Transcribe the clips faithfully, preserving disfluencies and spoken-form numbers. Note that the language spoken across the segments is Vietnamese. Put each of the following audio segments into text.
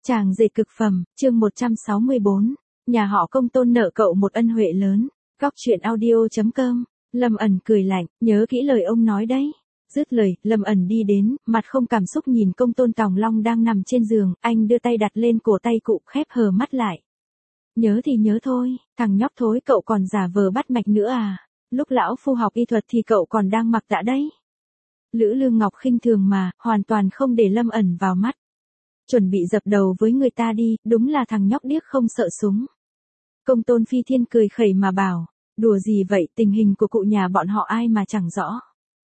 Chàng dệt cực phẩm, chương một trăm sáu mươi bốn. Nhà họ Công Tôn nợ cậu một ân huệ lớn. Góc truyện audio chấm com. Lâm ẩn cười lạnh, nhớ kỹ lời ông nói đấy. Dứt lời, Lâm ẩn đi đến, mặt không cảm xúc nhìn Công Tôn Tòng Long đang nằm trên giường, anh đưa tay đặt lên cổ tay cụ, khép hờ mắt lại. Nhớ thì nhớ thôi, thằng nhóc thối cậu còn giả vờ bắt mạch nữa à? Lúc lão phu học y thuật thì cậu còn đang mặc tạ đấy. Lữ Lương Ngọc khinh thường mà, hoàn toàn không để Lâm ẩn vào mắt. Chuẩn bị dập đầu với người ta đi, đúng là thằng nhóc điếc không sợ súng. Công Tôn Phi Thiên cười khẩy mà bảo, đùa gì vậy, tình hình của cụ nhà bọn họ ai mà chẳng rõ.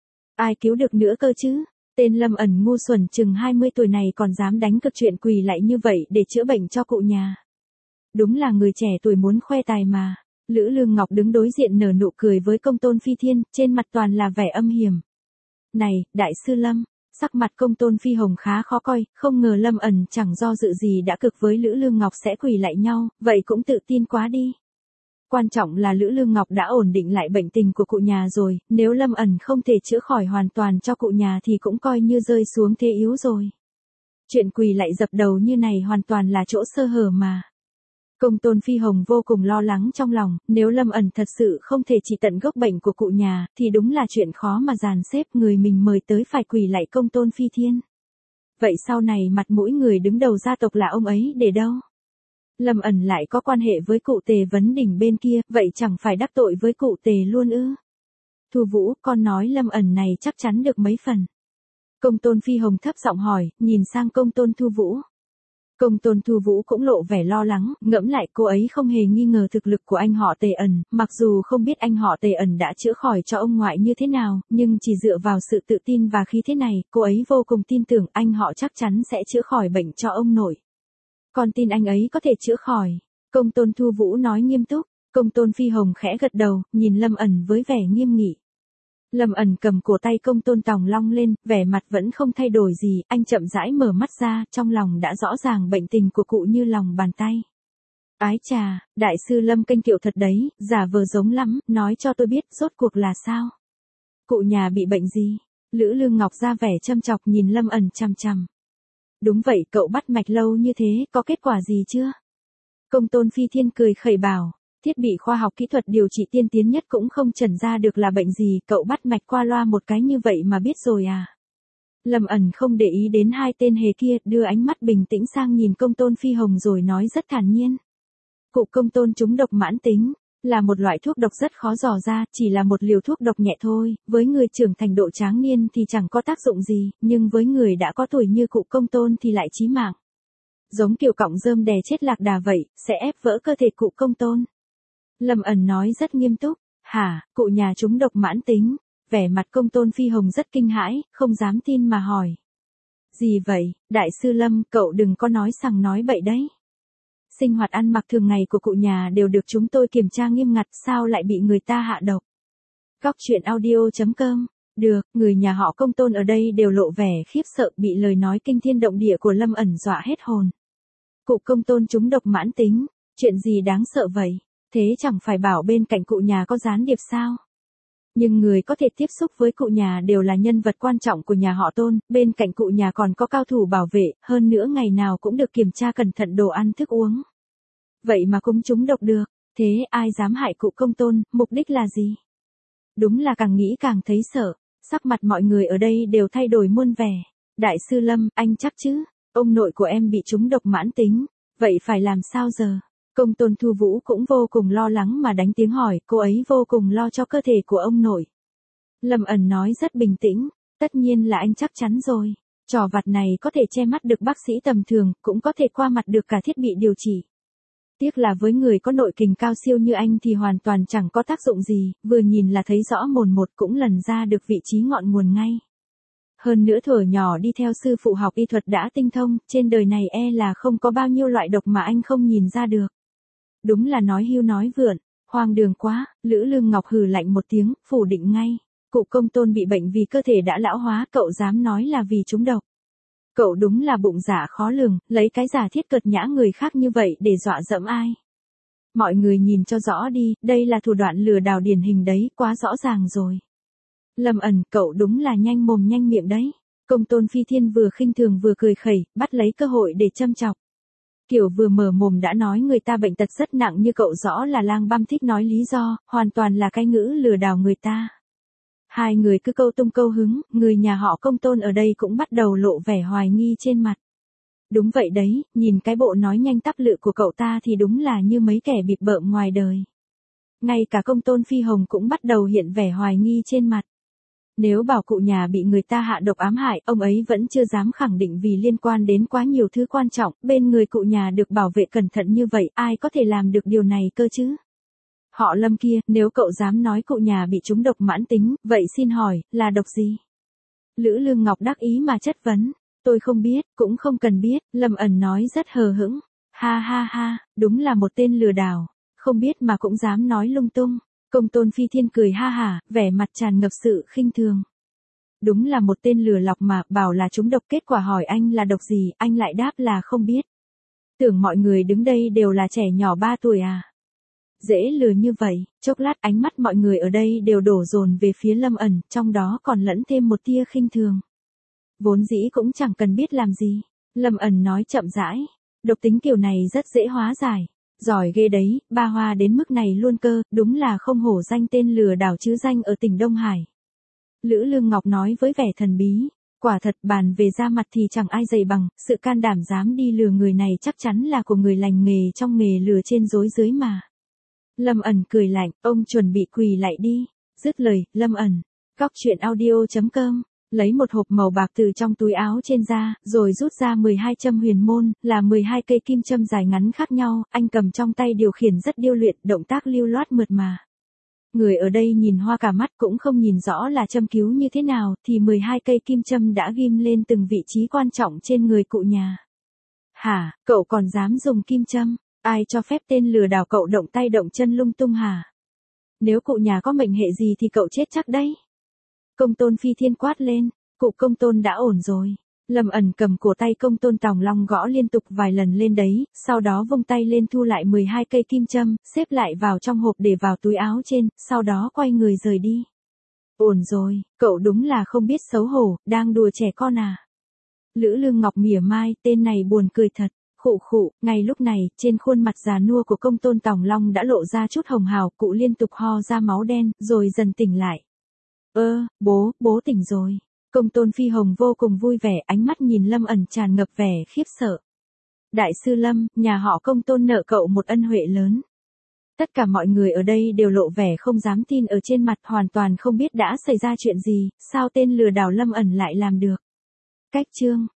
Ai cứu được nữa cơ chứ, tên Lâm ẩn ngu xuẩn chừng hai mươi tuổi này còn dám đánh cực chuyện quỳ lại như vậy để chữa bệnh cho cụ nhà. Đúng là người trẻ tuổi muốn khoe tài mà. Lữ Lương Ngọc đứng đối diện nở nụ cười với Công Tôn Phi Thiên, trên mặt toàn là vẻ âm hiểm. Này, đại sư Lâm. Sắc mặt Công Tôn Phi Hồng khá khó coi, không ngờ Lâm ẩn chẳng do dự gì đã cực với Lữ Lương Ngọc sẽ quỳ lại nhau, vậy cũng tự tin quá đi. Quan trọng là Lữ Lương Ngọc đã ổn định lại bệnh tình của cụ nhà rồi, nếu Lâm ẩn không thể chữa khỏi hoàn toàn cho cụ nhà thì cũng coi như rơi xuống thế yếu rồi. Chuyện quỳ lại dập đầu như này hoàn toàn là chỗ sơ hở mà. Công Tôn Phi Hồng vô cùng lo lắng trong lòng, nếu Lâm ẩn thật sự không thể trị tận gốc bệnh của cụ nhà, thì đúng là chuyện khó mà dàn xếp người mình mời tới phải quỳ lại Công Tôn Phi Thiên. Vậy sau này mặt mũi người đứng đầu gia tộc là ông ấy để đâu? Lâm ẩn lại có quan hệ với cụ Tề Vấn Đỉnh bên kia, vậy chẳng phải đắc tội với cụ Tề luôn ư? Thu Vũ, con nói Lâm ẩn này chắc chắn được mấy phần. Công Tôn Phi Hồng thấp giọng hỏi, nhìn sang Công Tôn Thu Vũ. Công Tôn Thu Vũ cũng lộ vẻ lo lắng, ngẫm lại cô ấy không hề nghi ngờ thực lực của anh họ Tề ẩn, mặc dù không biết anh họ Tề ẩn đã chữa khỏi cho ông ngoại như thế nào, nhưng chỉ dựa vào sự tự tin và khí thế này, cô ấy vô cùng tin tưởng anh họ chắc chắn sẽ chữa khỏi bệnh cho ông nội. Con tin anh ấy có thể chữa khỏi. Công Tôn Thu Vũ nói nghiêm túc. Công Tôn Phi Hồng khẽ gật đầu, nhìn Lâm ẩn với vẻ nghiêm nghị. Lâm ẩn cầm cổ tay Công Tôn Tòng Long lên, vẻ mặt vẫn không thay đổi gì, anh chậm rãi mở mắt ra, trong lòng đã rõ ràng bệnh tình của cụ như lòng bàn tay. Ái chà, đại sư Lâm kênh kiệu thật đấy, giả vờ giống lắm, nói cho tôi biết, rốt cuộc là sao? Cụ nhà bị bệnh gì? Lữ Lương Ngọc ra vẻ châm chọc nhìn Lâm ẩn chằm chằm. Đúng vậy, cậu bắt mạch lâu như thế, có kết quả gì chưa? Công Tôn Phi Thiên cười khẩy bảo. Thiết bị khoa học kỹ thuật điều trị tiên tiến nhất cũng không chẩn ra được là bệnh gì, cậu bắt mạch qua loa một cái như vậy mà biết rồi à? Lâm ẩn không để ý đến hai tên hề kia, đưa ánh mắt bình tĩnh sang nhìn Công Tôn Phi Hồng rồi nói rất thản nhiên. Cụ Công Tôn trúng độc mãn tính, là một loại thuốc độc rất khó dò ra, chỉ là một liều thuốc độc nhẹ thôi, với người trưởng thành độ tráng niên thì chẳng có tác dụng gì, nhưng với người đã có tuổi như cụ Công Tôn thì lại chí mạng. Giống kiểu cọng rơm đè chết lạc đà vậy, sẽ ép vỡ cơ thể cụ Công Tôn. Lâm ẩn nói rất nghiêm túc, hả, cụ nhà chúng độc mãn tính, vẻ mặt Công Tôn Phi Hồng rất kinh hãi, không dám tin mà hỏi. Gì vậy, đại sư Lâm, cậu đừng có nói sằng nói bậy đấy. Sinh hoạt ăn mặc thường ngày của cụ nhà đều được chúng tôi kiểm tra nghiêm ngặt, sao lại bị người ta hạ độc? Góc truyện audio chấm com. Được, người nhà họ Công Tôn ở đây đều lộ vẻ khiếp sợ bị lời nói kinh thiên động địa của Lâm ẩn dọa hết hồn. Cụ Công Tôn chúng độc mãn tính, chuyện gì đáng sợ vậy? Thế chẳng phải bảo bên cạnh cụ nhà có gián điệp sao? Nhưng người có thể tiếp xúc với cụ nhà đều là nhân vật quan trọng của nhà họ Tôn, bên cạnh cụ nhà còn có cao thủ bảo vệ, hơn nữa ngày nào cũng được kiểm tra cẩn thận đồ ăn thức uống. Vậy mà cũng trúng độc được, thế ai dám hại cụ Công Tôn, mục đích là gì? Đúng là càng nghĩ càng thấy sợ, sắc mặt mọi người ở đây đều thay đổi muôn vẻ. Đại sư Lâm, anh chắc chứ, ông nội của em bị trúng độc mãn tính, vậy phải làm sao giờ? Công Tôn Thu Vũ cũng vô cùng lo lắng mà đánh tiếng hỏi, cô ấy vô cùng lo cho cơ thể của ông nội. Lâm ẩn nói rất bình tĩnh, tất nhiên là anh chắc chắn rồi, trò vặt này có thể che mắt được bác sĩ tầm thường, cũng có thể qua mặt được cả thiết bị điều trị. Tiếc là với người có nội kình cao siêu như anh thì hoàn toàn chẳng có tác dụng gì, vừa nhìn là thấy rõ mồn một cũng lần ra được vị trí ngọn nguồn ngay. Hơn nữa thuở nhỏ đi theo sư phụ học y thuật đã tinh thông, trên đời này e là không có bao nhiêu loại độc mà anh không nhìn ra được. Đúng là nói hưu nói vượn, hoang đường quá, Lữ Lương Ngọc hừ lạnh một tiếng, phủ định ngay. Cụ Công Tôn bị bệnh vì cơ thể đã lão hóa, cậu dám nói là vì trúng độc. Cậu đúng là bụng dạ khó lường, lấy cái giả thiết cợt nhã người khác như vậy để dọa dẫm ai. Mọi người nhìn cho rõ đi, đây là thủ đoạn lừa đảo điển hình đấy, quá rõ ràng rồi. Lâm ẩn, cậu đúng là nhanh mồm nhanh miệng đấy. Công Tôn Phi Thiên vừa khinh thường vừa cười khẩy, bắt lấy cơ hội để châm chọc. Kiểu vừa mở mồm đã nói người ta bệnh tật rất nặng như cậu rõ là lang băm thích nói lý do, hoàn toàn là cái ngữ lừa đảo người ta. Hai người cứ câu tung câu hứng, người nhà họ Công Tôn ở đây cũng bắt đầu lộ vẻ hoài nghi trên mặt. Đúng vậy đấy, nhìn cái bộ nói nhanh tắp lự của cậu ta thì đúng là như mấy kẻ bịp bợm ngoài đời. Ngay cả Công Tôn Phi Hồng cũng bắt đầu hiện vẻ hoài nghi trên mặt. Nếu bảo cụ nhà bị người ta hạ độc ám hại, ông ấy vẫn chưa dám khẳng định vì liên quan đến quá nhiều thứ quan trọng, bên người cụ nhà được bảo vệ cẩn thận như vậy, ai có thể làm được điều này cơ chứ? Họ Lâm kia, nếu cậu dám nói cụ nhà bị trúng độc mãn tính, vậy xin hỏi, là độc gì? Lữ Lương Ngọc đắc ý mà chất vấn. Tôi không biết, cũng không cần biết, Lâm ẩn nói rất hờ hững. Ha ha ha, đúng là một tên lừa đảo, không biết mà cũng dám nói lung tung. Công Tôn Phi Thiên cười ha hả, vẻ mặt tràn ngập sự khinh thường. Đúng là một tên lừa lọc mà, bảo là trúng độc, kết quả hỏi anh là độc gì, anh lại đáp là không biết. Tưởng mọi người đứng đây đều là trẻ nhỏ ba tuổi à? Dễ lừa như vậy, chốc lát ánh mắt mọi người ở đây đều đổ dồn về phía Lâm ẩn, trong đó còn lẫn thêm một tia khinh thường. Vốn dĩ cũng chẳng cần biết làm gì. Lâm ẩn nói chậm rãi. Độc tính kiểu này rất dễ hóa giải. Giỏi ghê đấy, ba hoa đến mức này luôn cơ, đúng là không hổ danh tên lừa đảo chứ danh ở tỉnh Đông Hải. Lữ Lương Ngọc nói với vẻ thần bí. Quả thật bàn về da mặt thì chẳng ai dày bằng, sự can đảm dám đi lừa người này chắc chắn là của người lành nghề trong nghề lừa trên dối dưới mà. Lâm ẩn cười lạnh, ông chuẩn bị quỳ lại đi. Dứt lời, Lâm ẩn. Cóc truyện audio chấm com. Lấy một hộp màu bạc từ trong túi áo trên ra, rồi rút ra mười hai châm huyền môn, là mười hai cây kim châm dài ngắn khác nhau, anh cầm trong tay điều khiển rất điêu luyện, động tác lưu loát mượt mà. Người ở đây nhìn hoa cả mắt cũng không nhìn rõ là châm cứu như thế nào, thì mười hai cây kim châm đã ghim lên từng vị trí quan trọng trên người cụ nhà. Hả, cậu còn dám dùng kim châm? Ai cho phép tên lừa đảo cậu động tay động chân lung tung hả? Nếu cụ nhà có mệnh hệ gì thì cậu chết chắc đấy. Công Tôn Phi Thiên quát lên, cụ Công Tôn đã ổn rồi. Lâm ẩn cầm cổ tay Công Tôn Tòng Long gõ liên tục vài lần lên đấy, sau đó vung tay lên thu lại mười hai cây kim châm, xếp lại vào trong hộp để vào túi áo trên, sau đó quay người rời đi. Ổn rồi, cậu đúng là không biết xấu hổ, đang đùa trẻ con à. Lữ Lương Ngọc mỉa mai, tên này buồn cười thật. Khụ khụ, ngay lúc này, trên khuôn mặt già nua của Công Tôn Tòng Long đã lộ ra chút hồng hào, cụ liên tục ho ra máu đen, rồi dần tỉnh lại. Ơ, bố, bố tỉnh rồi. Công Tôn Phi Hồng vô cùng vui vẻ, ánh mắt nhìn Lâm ẩn tràn ngập vẻ khiếp sợ. Đại sư Lâm, nhà họ Công Tôn nợ cậu một ân huệ lớn. Tất cả mọi người ở đây đều lộ vẻ không dám tin ở trên mặt, hoàn toàn không biết đã xảy ra chuyện gì, sao tên lừa đảo Lâm ẩn lại làm được. Cách chương